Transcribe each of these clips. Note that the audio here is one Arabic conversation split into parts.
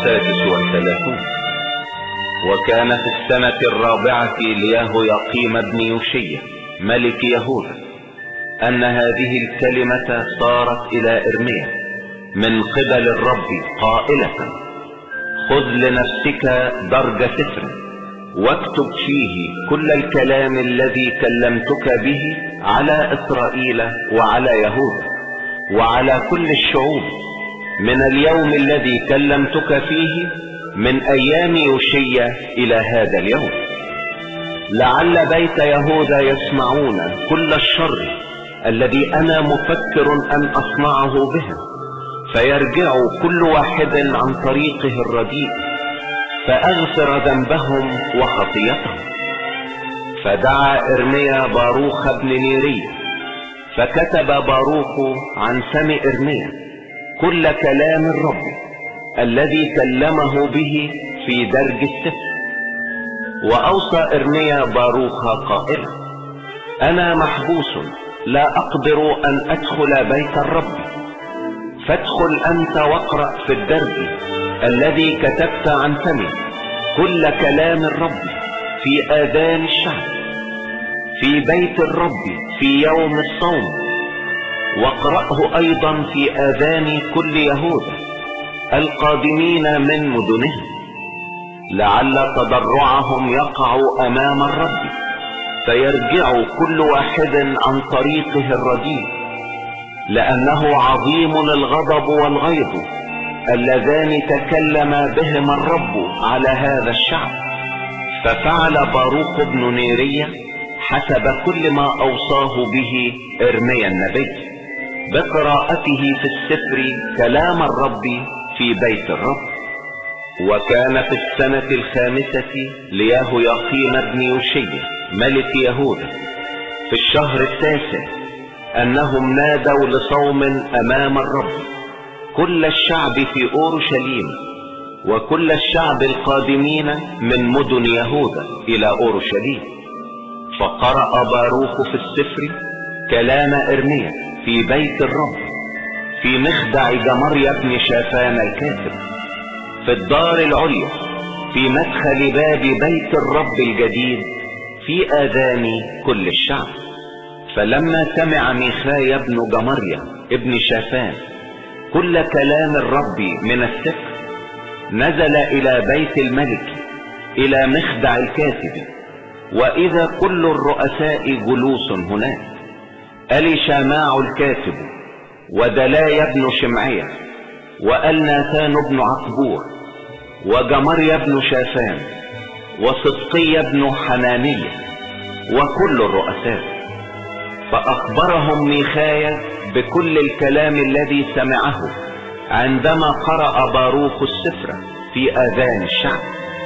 36. وكان في السنة 4 ليهوياقيم ابن يوشيا ملك يهوذا أن هذه الكلمة صارت إلى إرميا من قبل الرب قائلة: خذ لنفسك درج سفر واكتب فيه كل الكلام الذي كلمتك به على إسرائيل وعلى يهوذا وعلى كل الشعوب من اليوم الذي كلمتك فيه من أيام يوشيا إلى هذا اليوم، لعل بيت يهوذا يسمعون كل الشر الذي أنا مفكر أن أصنعه بهم، فيرجعوا كل واحد عن طريقه الرديء فأغفر ذنبهم وخطيتهم. فدعا إرميا باروخ بن نيريا، فكتب باروخ عن فم إرميا كل كلام الرب الذي كلمه به في درج السفر. وأوصى إرميا باروخ قائلا: أنا محبوس لا أقدر أن أدخل بيت الرب، فادخل أنت واقرأ في الدرج الذي كتبت عن فمي كل كلام الرب في آذان الشعب في بيت الرب في يوم الصوم، واقرأه أيضا في آذان كل يهوذا القادمين من مدنهم، لعل تضرعهم يقع أمام الرب فيرجع كل واحد عن طريقه الرديء، لأنه عظيم الغضب والغيظ اللذان تكلم بهما الرب على هذا الشعب. ففعل باروخ بن نيريا حسب كل ما أوصاه به إرميا النبي بقراءته في السفر كلام الرب في بيت الرب. وكان في السنة 5 ليهوياقيم بن يوشيا ملك يهوذا في الشهر 9 أنهم نادوا لصوم أمام الرب كل الشعب في أورشليم وكل الشعب القادمين من مدن يهوذا إلى أورشليم. فقرأ باروخ في السفر كلام إرميا في بيت الرب في مخدع جمريا بن شافان الكاتب في الدار العليا في مدخل باب بيت الرب الجديد في آذان كل الشعب. فلما سمع ميخايا بن جمريا ابن شافان كل كلام الرب من السفر نزل إلى بيت الملك إلى مخدع الكاتب، وإذا كل الرؤساء جلوس هناك: أليشاماع الكاتب ودلايا بن شمعية وألناثان بن عقبور وجمريا بن شافان وصدقيا بن حنانية وكل الرؤساء. فأخبرهم ميخايا بكل الكلام الذي سمعه عندما قرأ باروخ السفر في آذان الشعب.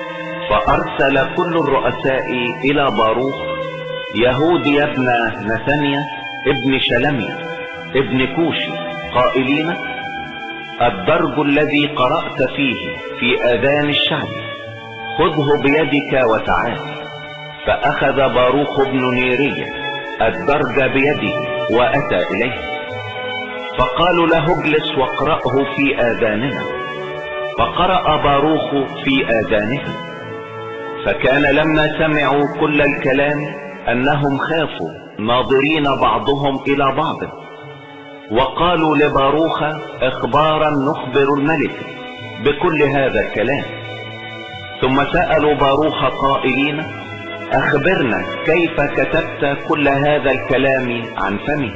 فأرسل كل الرؤساء إلى باروخ يهودي ابن نثنيا ابن شلميا ابن كوشي قائلين: الدرج الذي قرأت فيه في آذان الشعب خذه بيدك وتعال. فأخذ باروخ بن نيريا الدرج بيده وأتى إليه، فقالوا له: اجلس واقرأه في آذاننا. فقرأ باروخ في آذانهم. فكان لما سمعوا كل الكلام أنهم خافوا ناظرين بعضهم إلى بعض، وقالوا لباروخ: اخبارا نخبر الملك بكل هذا الكلام. ثم سألوا باروخ قائلين: أخبرنا كيف كتبت كل هذا الكلام عن فمه؟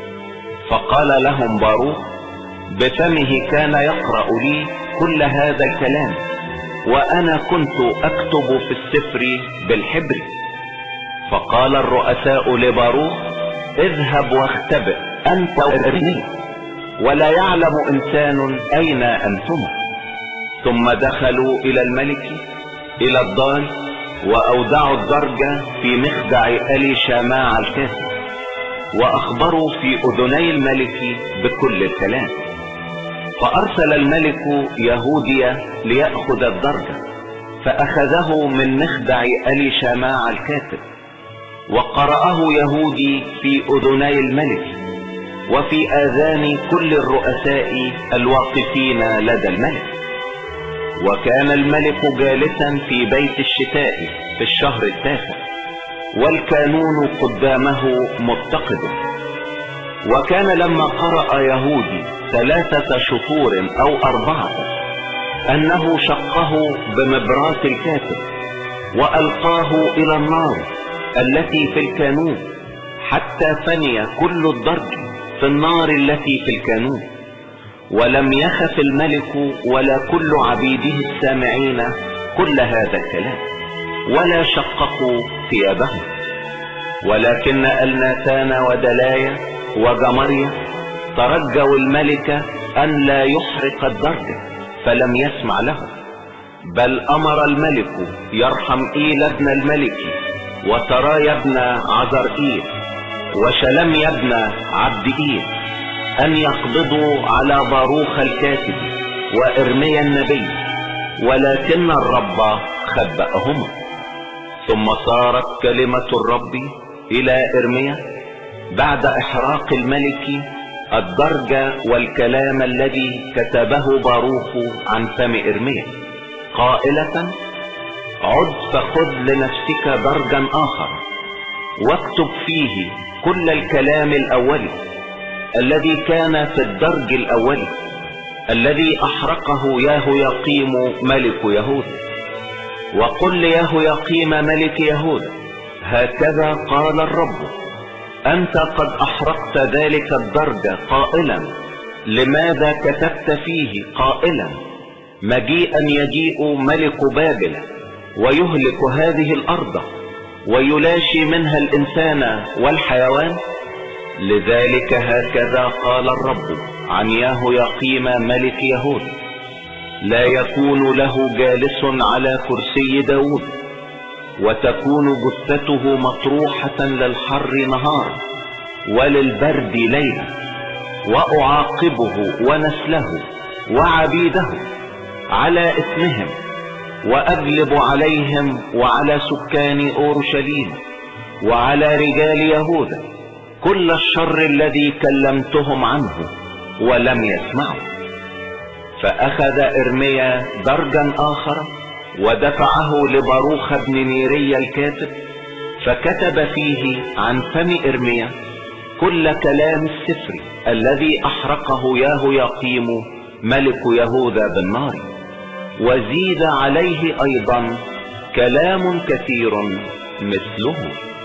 فقال لهم باروخ: بفمه كان يقرأ لي كل هذا الكلام، وأنا كنت أكتب في السفر بالحبر. فقال الرؤساء لباروخ: اذهب واختبئ أنت وإرميا، ولا يعلم إنسان أين أنتما. ثم دخلوا إلى الملك إلى الدار وأودعوا الدرج في مخدع أليشاماع الكاتب، وأخبروا في أذني الملك بكل الكلام. فأرسل الملك يهوديا ليأخذ الدرج، فأخذه من مخدع أليشاماع الكاتب وقرأه يهودي في أذني الملك وفي آذان كل الرؤساء الواقفين لدى الملك. وكان الملك جالسا في بيت الشتاء في الشهر التاسع، والكانون قدامه متقد. وكان لما قرأ يهودي 3 شهور أو 4 أنه شقه بمبراس الكاتب وألقاه إلى النار التي في الكانون، حتى فني كل الدرج في النار التي في الكانون. ولم يخف الملك ولا كل عبيده السامعين كل هذا الكلام، ولا شققوا ثيابهم. ولكن الناتان ودلايا وجمريا ترجوا الملك أن لا يحرق الدرج، فلم يسمع له، بل أمر الملك يرحمئيل ابن الملك وسرايا ابن عزرئيل وشلميا ابن عبدئيل أن يقبضوا على باروخ الكاتب وإرميا النبي، ولكن الرب خبأهما. ثم صارت كلمة الرب إلى إرميا بعد إحراق الملك الدرج والكلام الذي كتبه باروخ عن فم إرميا، قائلة: عد فخذ لنفسك درجا آخر، واكتب فيه كل الكلام الأولي الذي كان في الدرج الأولي الذي أحرقه يهوياقيم ملك يهوذا. وقل ليهوياقيم ملك يهوذا: هكذا قال الرب: أنت قد أحرقت ذلك الدرج قائلا: لماذا كتبت فيه قائلا مجيئا يجيء ملك بابل ويهلك هذه الأرض ويلاشي منها الإنسان والحيوان؟ لذلك هكذا قال الرب عن يهوياقيم ملك يهوذا: لا يكون له جالس على كرسي داود، وتكون جثته مطروحة للحر نهارا وللبرد ليلا، وأعاقبه ونسله وعبيده على إثمهم، وأغلب عليهم وعلى سكان أورشليم وعلى رجال يهوذا كل الشر الذي كلمتهم عنه ولم يسمعوا. فأخذ إرميا درجا آخر ودفعه لباروخ بن نيريا الكاتب، فكتب فيه عن فم إرميا كل كلام السفر الذي أحرقه يهوياقيم ملك يهوذا بالنار، وزيد عليه أيضا كلام كثير مثله.